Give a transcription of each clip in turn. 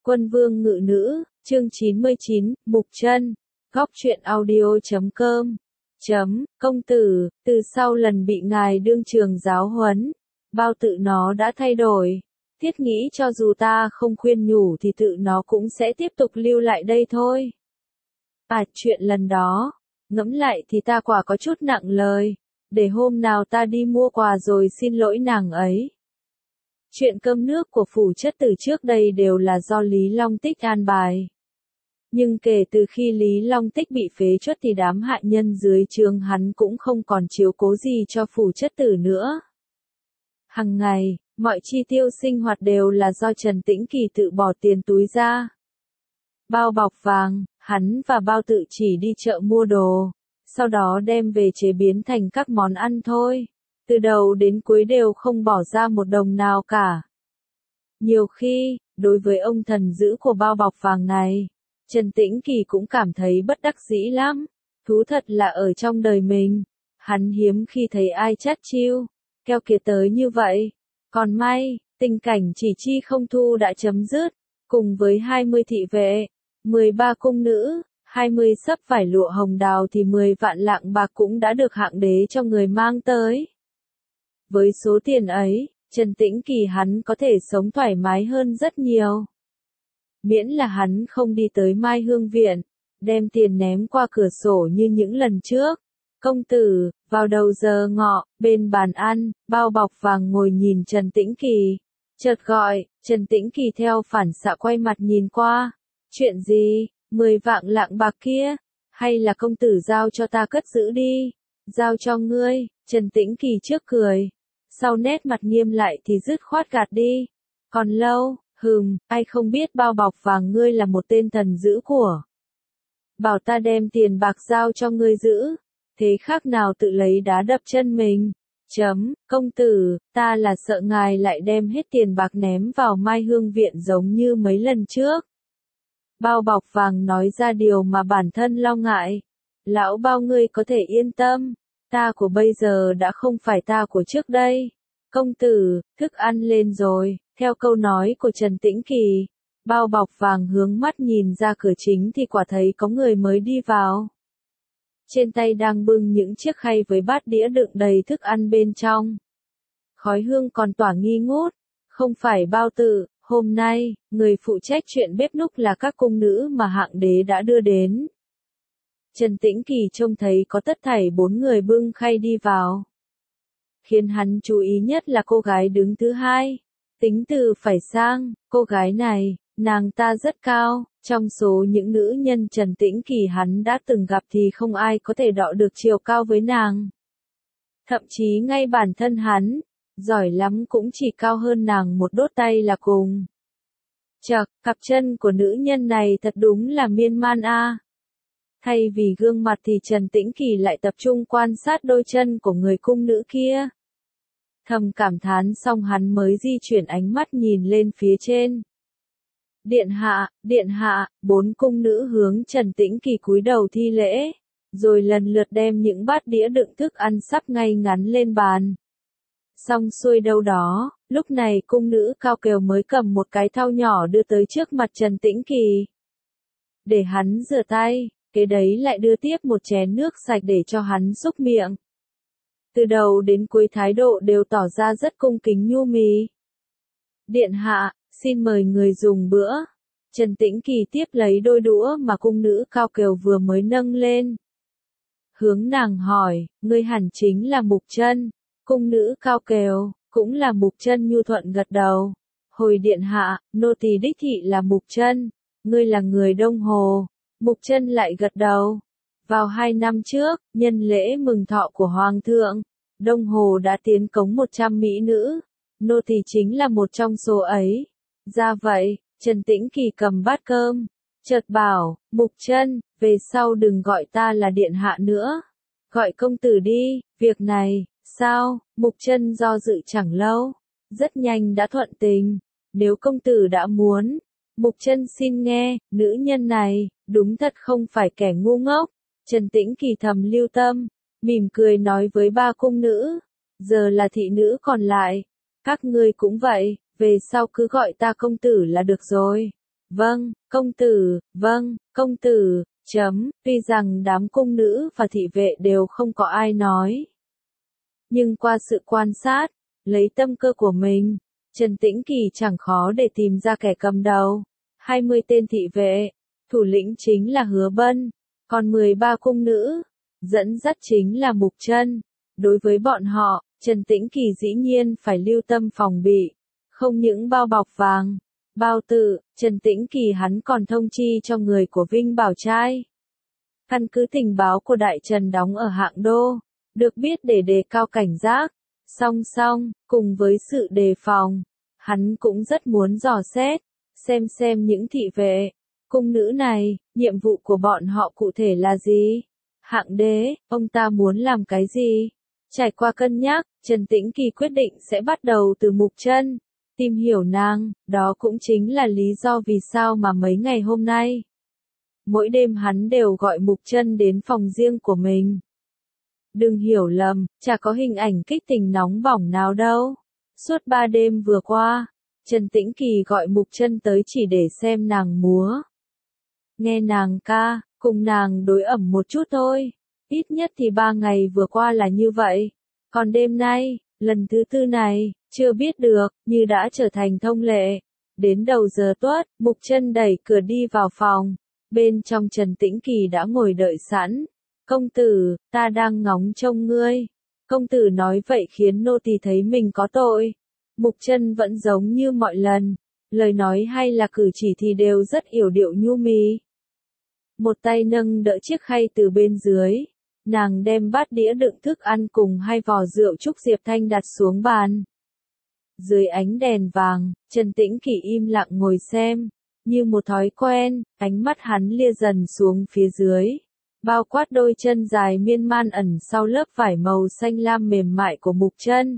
Quân vương ngự nữ, chương 99, Mục Chân, góc truyện audio.com. Công tử, từ sau lần bị ngài đương trường giáo huấn, bao tự nó đã thay đổi. Thiết nghĩ cho dù ta không khuyên nhủ thì tự nó cũng sẽ tiếp tục lưu lại đây thôi. Chuyện lần đó, ngẫm lại thì ta quả có chút nặng lời, để hôm nào ta đi mua quà rồi xin lỗi nàng ấy. Chuyện cơm nước của phủ chất từ trước đây đều là do Lý Long Tích an bài. Nhưng kể từ khi Lý Long Tích bị phế truất thì đám hạ nhân dưới trướng hắn cũng không còn chiếu cố gì cho phủ chất tử nữa. Hằng ngày, mọi chi tiêu sinh hoạt đều là do Trần Tĩnh Kỳ tự bỏ tiền túi ra. Bao bọc vàng, hắn và Bao Tự chỉ đi chợ mua đồ, sau đó đem về chế biến thành các món ăn thôi. Từ đầu đến cuối đều không bỏ ra một đồng nào cả. Nhiều khi, đối với ông thần dữ của bao bọc vàng này, Trần Tĩnh Kỳ cũng cảm thấy bất đắc dĩ lắm. Thú thật là ở trong đời mình, hắn hiếm khi thấy ai chát chiu, keo kiệt tới như vậy. Còn may, tình cảnh chỉ chi không thu đã chấm dứt, cùng với 20 thị vệ, 13 cung nữ, 20 xấp vải lụa hồng đào thì 10 vạn lạng bạc cũng đã được hạng đế cho người mang tới. Với số tiền ấy, Trần Tĩnh Kỳ hắn có thể sống thoải mái hơn rất nhiều. Miễn là hắn không đi tới Mai Hương Viện, đem tiền ném qua cửa sổ như những lần trước. Công tử, vào đầu giờ ngọ, bên bàn ăn, bao bọc vàng ngồi nhìn Trần Tĩnh Kỳ. Chợt gọi, Trần Tĩnh Kỳ theo phản xạ quay mặt nhìn qua. Chuyện gì, 10 vạn lạng bạc kia? Hay là công tử giao cho ta cất giữ đi? Giao cho ngươi, Trần Tĩnh Kỳ trước cười. Sau nét mặt nghiêm lại thì dứt khoát gạt đi. Còn lâu, ai không biết bao bọc vàng ngươi là một tên thần dữ của. Bảo ta đem tiền bạc giao cho ngươi giữ. Thế khác nào tự lấy đá đập chân mình. Công tử, ta là sợ ngài lại đem hết tiền bạc ném vào Mai Hương Viện giống như mấy lần trước. Bao bọc vàng nói ra điều mà bản thân lo ngại. Lão bao ngươi có thể yên tâm. Ta của bây giờ đã không phải ta của trước đây. Công tử, thức ăn lên rồi, theo câu nói của Trần Tĩnh Kỳ. Bao bọc vàng hướng mắt nhìn ra cửa chính thì quả thấy có người mới đi vào. Trên tay đang bưng những chiếc khay với bát đĩa đựng đầy thức ăn bên trong. Khói hương còn tỏa nghi ngút. Không phải Bao Tự, hôm nay, người phụ trách chuyện bếp núc là các cung nữ mà hạng đế đã đưa đến. Trần Tĩnh Kỳ trông thấy có tất thảy 4 người bưng khay đi vào. Khiến hắn chú ý nhất là cô gái đứng thứ hai. Tính từ phải sang, cô gái này, nàng ta rất cao, trong số những nữ nhân Trần Tĩnh Kỳ hắn đã từng gặp thì không ai có thể đọ được chiều cao với nàng. Thậm chí ngay bản thân hắn, giỏi lắm cũng chỉ cao hơn nàng một đốt tay là cùng. Chậc, cặp chân của nữ nhân này thật đúng là miên man a. Thay vì gương mặt thì Trần Tĩnh Kỳ lại tập trung quan sát đôi chân của người cung nữ kia. Thầm cảm thán xong hắn mới di chuyển ánh mắt nhìn lên phía trên. Điện hạ, 4 cung nữ hướng Trần Tĩnh Kỳ cúi đầu thi lễ, rồi lần lượt đem những bát đĩa đựng thức ăn sắp ngay ngắn lên bàn. Xong xuôi đâu đó, lúc này cung nữ cao kiều mới cầm một cái thau nhỏ đưa tới trước mặt Trần Tĩnh Kỳ. Để hắn rửa tay, kế đấy lại đưa tiếp một chén nước sạch để cho hắn xúc miệng. Từ đầu đến cuối thái độ đều tỏ ra rất cung kính nhu mì. Điện hạ, xin mời người dùng bữa. Trần Tĩnh Kỳ tiếp lấy đôi đũa mà cung nữ cao kiều vừa mới nâng lên. Hướng nàng hỏi, ngươi hẳn chính là Mục Chân. Cung nữ cao kiều, cũng là Mục Chân nhu thuận gật đầu. Hồi điện hạ, nô tỳ đích thị là Mục Chân. Ngươi là người Đông Hồ. Mục Chân lại gật đầu. Vào 2 năm trước, nhân lễ mừng thọ của Hoàng thượng, Đông Hồ đã tiến cống 100 mỹ nữ. Nô tỳ chính là một trong số ấy. Ra vậy, Trần Tĩnh Kỳ cầm bát cơm, chợt bảo, Mục Chân, về sau đừng gọi ta là điện hạ nữa. Gọi công tử đi, việc này, sao? Mục Chân do dự chẳng lâu, rất nhanh đã thuận tình. Nếu công tử đã muốn, Mục Chân xin nghe, nữ nhân này, đúng thật không phải kẻ ngu ngốc. Trần Tĩnh Kỳ thầm lưu tâm, mỉm cười nói với 3 cung nữ, giờ là thị nữ còn lại, các ngươi cũng vậy, về sau cứ gọi ta công tử là được rồi. Vâng, công tử, vâng, công tử, tuy rằng đám cung nữ và thị vệ đều không có ai nói. Nhưng qua sự quan sát, lấy tâm cơ của mình, Trần Tĩnh Kỳ chẳng khó để tìm ra kẻ cầm đầu. 20 tên thị vệ, thủ lĩnh chính là Hứa Bân, còn 13 cung nữ, dẫn dắt chính là Mục Chân. Đối với bọn họ, Trần Tĩnh Kỳ dĩ nhiên phải lưu tâm phòng bị, không những bao bọc vàng, bao tự, Trần Tĩnh Kỳ hắn còn thông chi cho người của Vinh Bảo Trai. Căn cứ tình báo của Đại Trần đóng ở Hạng Đô, được biết để đề cao cảnh giác, song song, cùng với sự đề phòng, hắn cũng rất muốn dò xét, xem những thị vệ, cung nữ này, nhiệm vụ của bọn họ cụ thể là gì? Hạng Đế, ông ta muốn làm cái gì? Trải qua cân nhắc, Trần Tĩnh Kỳ quyết định sẽ bắt đầu từ Mục Chân, tìm hiểu nàng, đó cũng chính là lý do vì sao mà mấy ngày hôm nay, mỗi đêm hắn đều gọi Mục Chân đến phòng riêng của mình. Đừng hiểu lầm, chả có hình ảnh kích tình nóng bỏng nào đâu. Suốt 3 đêm vừa qua, Trần Tĩnh Kỳ gọi Mục Chân tới chỉ để xem nàng múa, nghe nàng ca, cùng nàng đối ẩm một chút thôi. Ít nhất thì 3 ngày vừa qua là như vậy. Còn đêm nay, lần thứ 4 này, chưa biết được, như đã trở thành thông lệ. Đến đầu giờ tuất, Mục Chân đẩy cửa đi vào phòng. Bên trong Trần Tĩnh Kỳ đã ngồi đợi sẵn. Công tử, ta đang ngóng trông ngươi. Công tử nói vậy khiến nô tỳ thấy mình có tội. Mục Chân vẫn giống như mọi lần. Lời nói hay là cử chỉ thì đều rất yểu điệu nhu mì. Một tay nâng đỡ chiếc khay từ bên dưới. Nàng đem bát đĩa đựng thức ăn cùng 2 vò rượu trúc Diệp Thanh đặt xuống bàn. Dưới ánh đèn vàng, Trần Tĩnh Kỳ im lặng ngồi xem. Như một thói quen, ánh mắt hắn lia dần xuống phía dưới. Bao quát đôi chân dài miên man ẩn sau lớp vải màu xanh lam mềm mại của Mục Chân.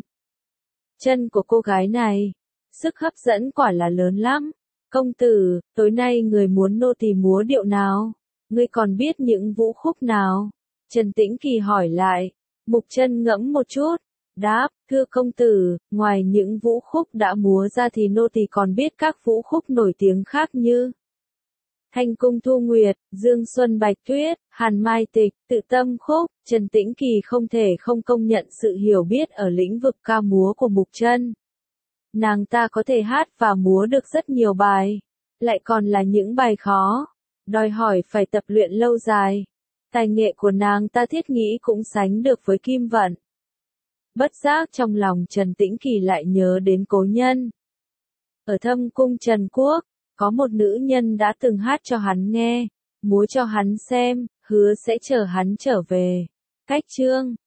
Chân của cô gái này, sức hấp dẫn quả là lớn lắm. Công tử, tối nay người muốn nô tỳ múa điệu nào? Ngươi còn biết những vũ khúc nào? Trần Tĩnh Kỳ hỏi lại. Mục Chân ngẫm một chút, đáp, thưa công tử, ngoài những vũ khúc đã múa ra thì nô tỳ còn biết các vũ khúc nổi tiếng khác như Thanh Cung Thu Nguyệt, Dương Xuân Bạch Tuyết, Hàn Mai Tịch, Tự Tâm Khúc. Trần Tĩnh Kỳ không thể không công nhận sự hiểu biết ở lĩnh vực ca múa của Mục Chân. Nàng ta có thể hát và múa được rất nhiều bài, lại còn là những bài khó, đòi hỏi phải tập luyện lâu dài. Tài nghệ của nàng ta thiết nghĩ cũng sánh được với Kim Vận. Bất giác trong lòng Trần Tĩnh Kỳ lại nhớ đến cố nhân. Ở Thâm Cung Trần Quốc, có một nữ nhân đã từng hát cho hắn nghe, múa cho hắn xem, hứa sẽ chờ hắn trở về. Cách chương